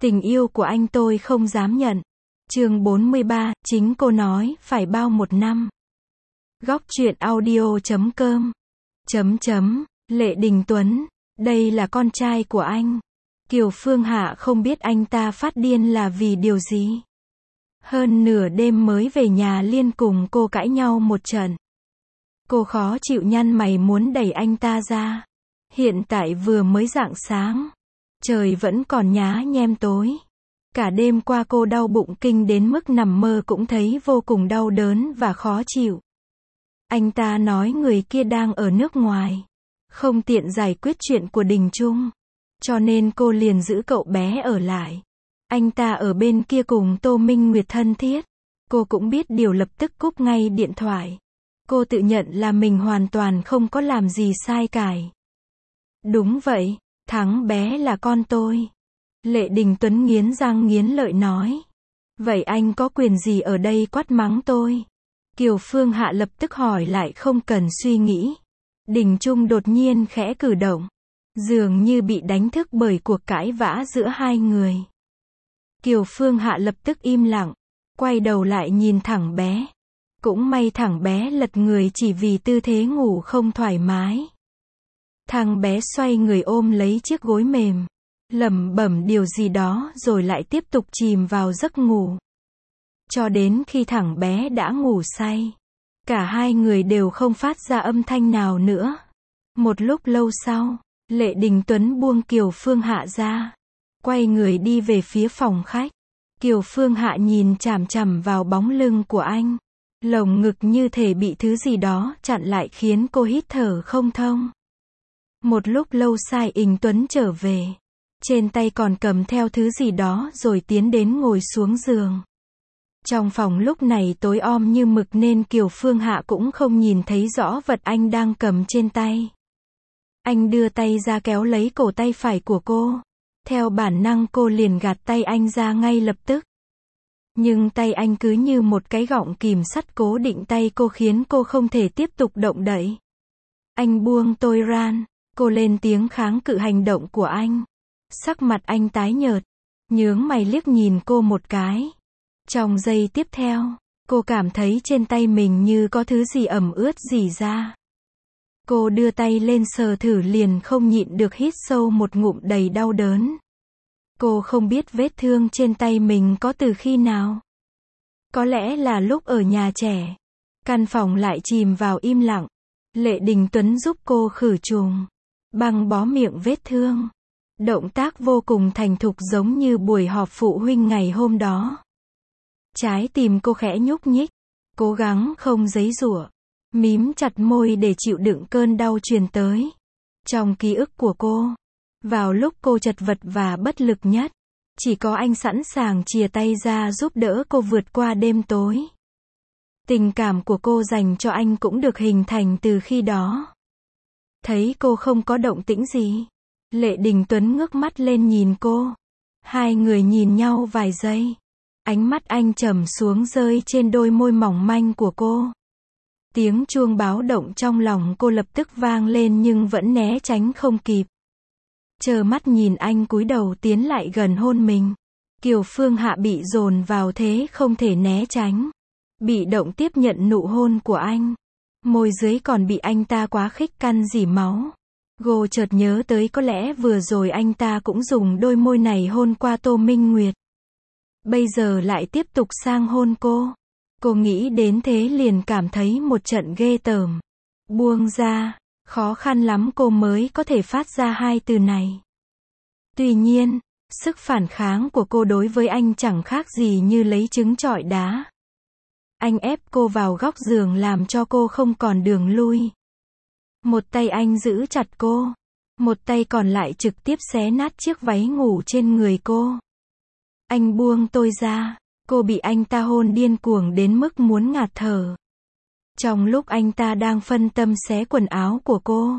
Tình yêu của anh tôi không dám nhận. Chương 43, chính cô nói, phải bao 1 năm. Góc truyện audio.com. Lệ Đình Tuấn, đây là con trai của anh. Kiều Phương Hạ không biết anh ta phát điên là vì điều gì. Hơn nửa đêm mới về nhà liên cùng cô cãi nhau một trận. Cô khó chịu nhăn mày muốn đẩy anh ta ra. Hiện tại vừa mới rạng sáng. Trời vẫn còn nhá nhem tối. Cả đêm qua cô đau bụng kinh đến mức nằm mơ cũng thấy vô cùng đau đớn và khó chịu. Anh ta nói người kia đang ở nước ngoài. Không tiện giải quyết chuyện của Đình Trung. Cho nên cô liền giữ cậu bé ở lại. Anh ta ở bên kia cùng Tô Minh Nguyệt thân thiết. Cô cũng biết điều lập tức cúp ngay điện thoại. Cô tự nhận là mình hoàn toàn không có làm gì sai cải. Đúng vậy, thằng bé là con tôi. Lệ Đình Tuấn nghiến răng nghiến lợi nói. Vậy anh có quyền gì ở đây quát mắng tôi? Kiều Phương Hạ lập tức hỏi lại không cần suy nghĩ. Đình Trung đột nhiên khẽ cử động. Dường như bị đánh thức bởi cuộc cãi vã giữa hai người. Kiều Phương Hạ lập tức im lặng. Quay đầu lại nhìn thằng bé. Cũng may thằng bé lật người chỉ vì tư thế ngủ không thoải mái. Thằng bé xoay người ôm lấy chiếc gối mềm. Lẩm bẩm điều gì đó rồi lại tiếp tục chìm vào giấc ngủ. Cho đến khi thằng bé đã ngủ say. Cả hai người đều không phát ra âm thanh nào nữa. Một lúc lâu sau, Lệ Đình Tuấn buông Kiều Phương Hạ ra. Quay người đi về phía phòng khách. Kiều Phương Hạ nhìn chằm chằm vào bóng lưng của anh. Lồng ngực như thể bị thứ gì đó chặn lại khiến cô hít thở không thông. Một lúc lâu Sai Ình Tuấn trở về. Trên tay còn cầm theo thứ gì đó rồi tiến đến ngồi xuống giường. Trong phòng lúc này tối om như mực nên Kiều Phương Hạ cũng không nhìn thấy rõ vật anh đang cầm trên tay. Anh đưa tay ra kéo lấy cổ tay phải của cô. Theo bản năng cô liền gạt tay anh ra ngay lập tức. Nhưng tay anh cứ như một cái gọng kìm sắt cố định tay cô khiến cô không thể tiếp tục động đậy. Anh buông tôi ra. Cô lên tiếng kháng cự hành động của anh. Sắc mặt anh tái nhợt. Nhướng mày liếc nhìn cô một cái. Trong giây tiếp theo, cô cảm thấy trên tay mình như có thứ gì ẩm ướt rỉ ra. Cô đưa tay lên sờ thử liền không nhịn được hít sâu một ngụm đầy đau đớn. Cô không biết vết thương trên tay mình có từ khi nào. Có lẽ là lúc ở nhà trẻ. Căn phòng lại chìm vào im lặng. Lệ Đình Tuấn giúp cô khử trùng, băng bó miệng vết thương. Động tác vô cùng thành thục giống như buổi họp phụ huynh ngày hôm đó. Trái tim cô khẽ nhúc nhích. Cố gắng không giãy giụa. Mím chặt môi để chịu đựng cơn đau truyền tới. Trong ký ức của cô, vào lúc cô chật vật và bất lực nhất, chỉ có anh sẵn sàng chìa tay ra giúp đỡ cô vượt qua đêm tối. Tình cảm của cô dành cho anh cũng được hình thành từ khi đó. Thấy cô không có động tĩnh gì, Lệ Đình Tuấn ngước mắt lên nhìn cô. Hai người nhìn nhau vài giây. Ánh mắt anh trầm xuống rơi trên đôi môi mỏng manh của cô. Tiếng chuông báo động trong lòng cô lập tức vang lên nhưng vẫn né tránh không kịp. Trơ mắt nhìn anh cúi đầu tiến lại gần hôn mình. Kiều Phương Hạ bị dồn vào thế không thể né tránh. Bị động tiếp nhận nụ hôn của anh. Môi dưới còn bị anh ta quá khích căn rỉ máu. Cô chợt nhớ tới có lẽ vừa rồi anh ta cũng dùng đôi môi này hôn qua Tô Minh Nguyệt. Bây giờ lại tiếp tục sang hôn cô. Cô nghĩ đến thế liền cảm thấy một trận ghê tởm. Buông ra, khó khăn lắm cô mới có thể phát ra hai từ này. Tuy nhiên, sức phản kháng của cô đối với anh chẳng khác gì như lấy trứng trọi đá. Anh ép cô vào góc giường làm cho cô không còn đường lui. Một tay anh giữ chặt cô. Một tay còn lại trực tiếp xé nát chiếc váy ngủ trên người cô. Anh buông tôi ra. Cô bị anh ta hôn điên cuồng đến mức muốn ngạt thở. Trong lúc anh ta đang phân tâm xé quần áo của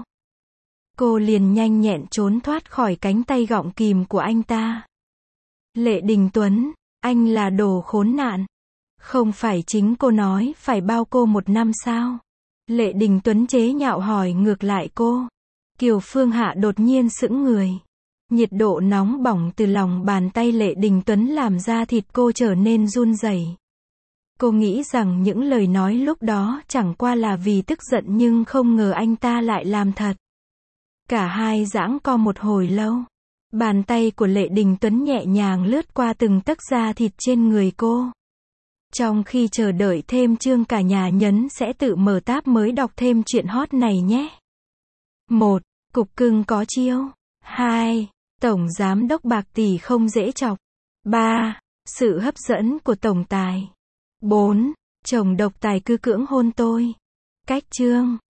cô liền nhanh nhẹn trốn thoát khỏi cánh tay gọng kìm của anh ta. Lệ Đình Tuấn, anh là đồ khốn nạn. Không phải chính cô nói phải bao cô 1 năm sao? Lệ Đình Tuấn chế nhạo hỏi ngược lại cô. Kiều Phương Hạ đột nhiên sững người. Nhiệt độ nóng bỏng từ lòng bàn tay Lệ Đình Tuấn làm da thịt cô trở nên run rẩy. Cô nghĩ rằng những lời nói lúc đó chẳng qua là vì tức giận nhưng không ngờ anh ta lại làm thật. Cả hai giãng co một hồi lâu. Bàn tay của Lệ Đình Tuấn nhẹ nhàng lướt qua từng tấc da thịt trên người cô. Trong khi chờ đợi thêm chương, cả nhà nhấn sẽ tự mở tab mới đọc thêm chuyện hot này nhé. 1. Cục cưng có chiêu. 2. Tổng giám đốc bạc tỷ không dễ chọc. 3. Sự hấp dẫn của tổng tài. 4. Chồng độc tài cứ cưỡng hôn tôi. Cách chương.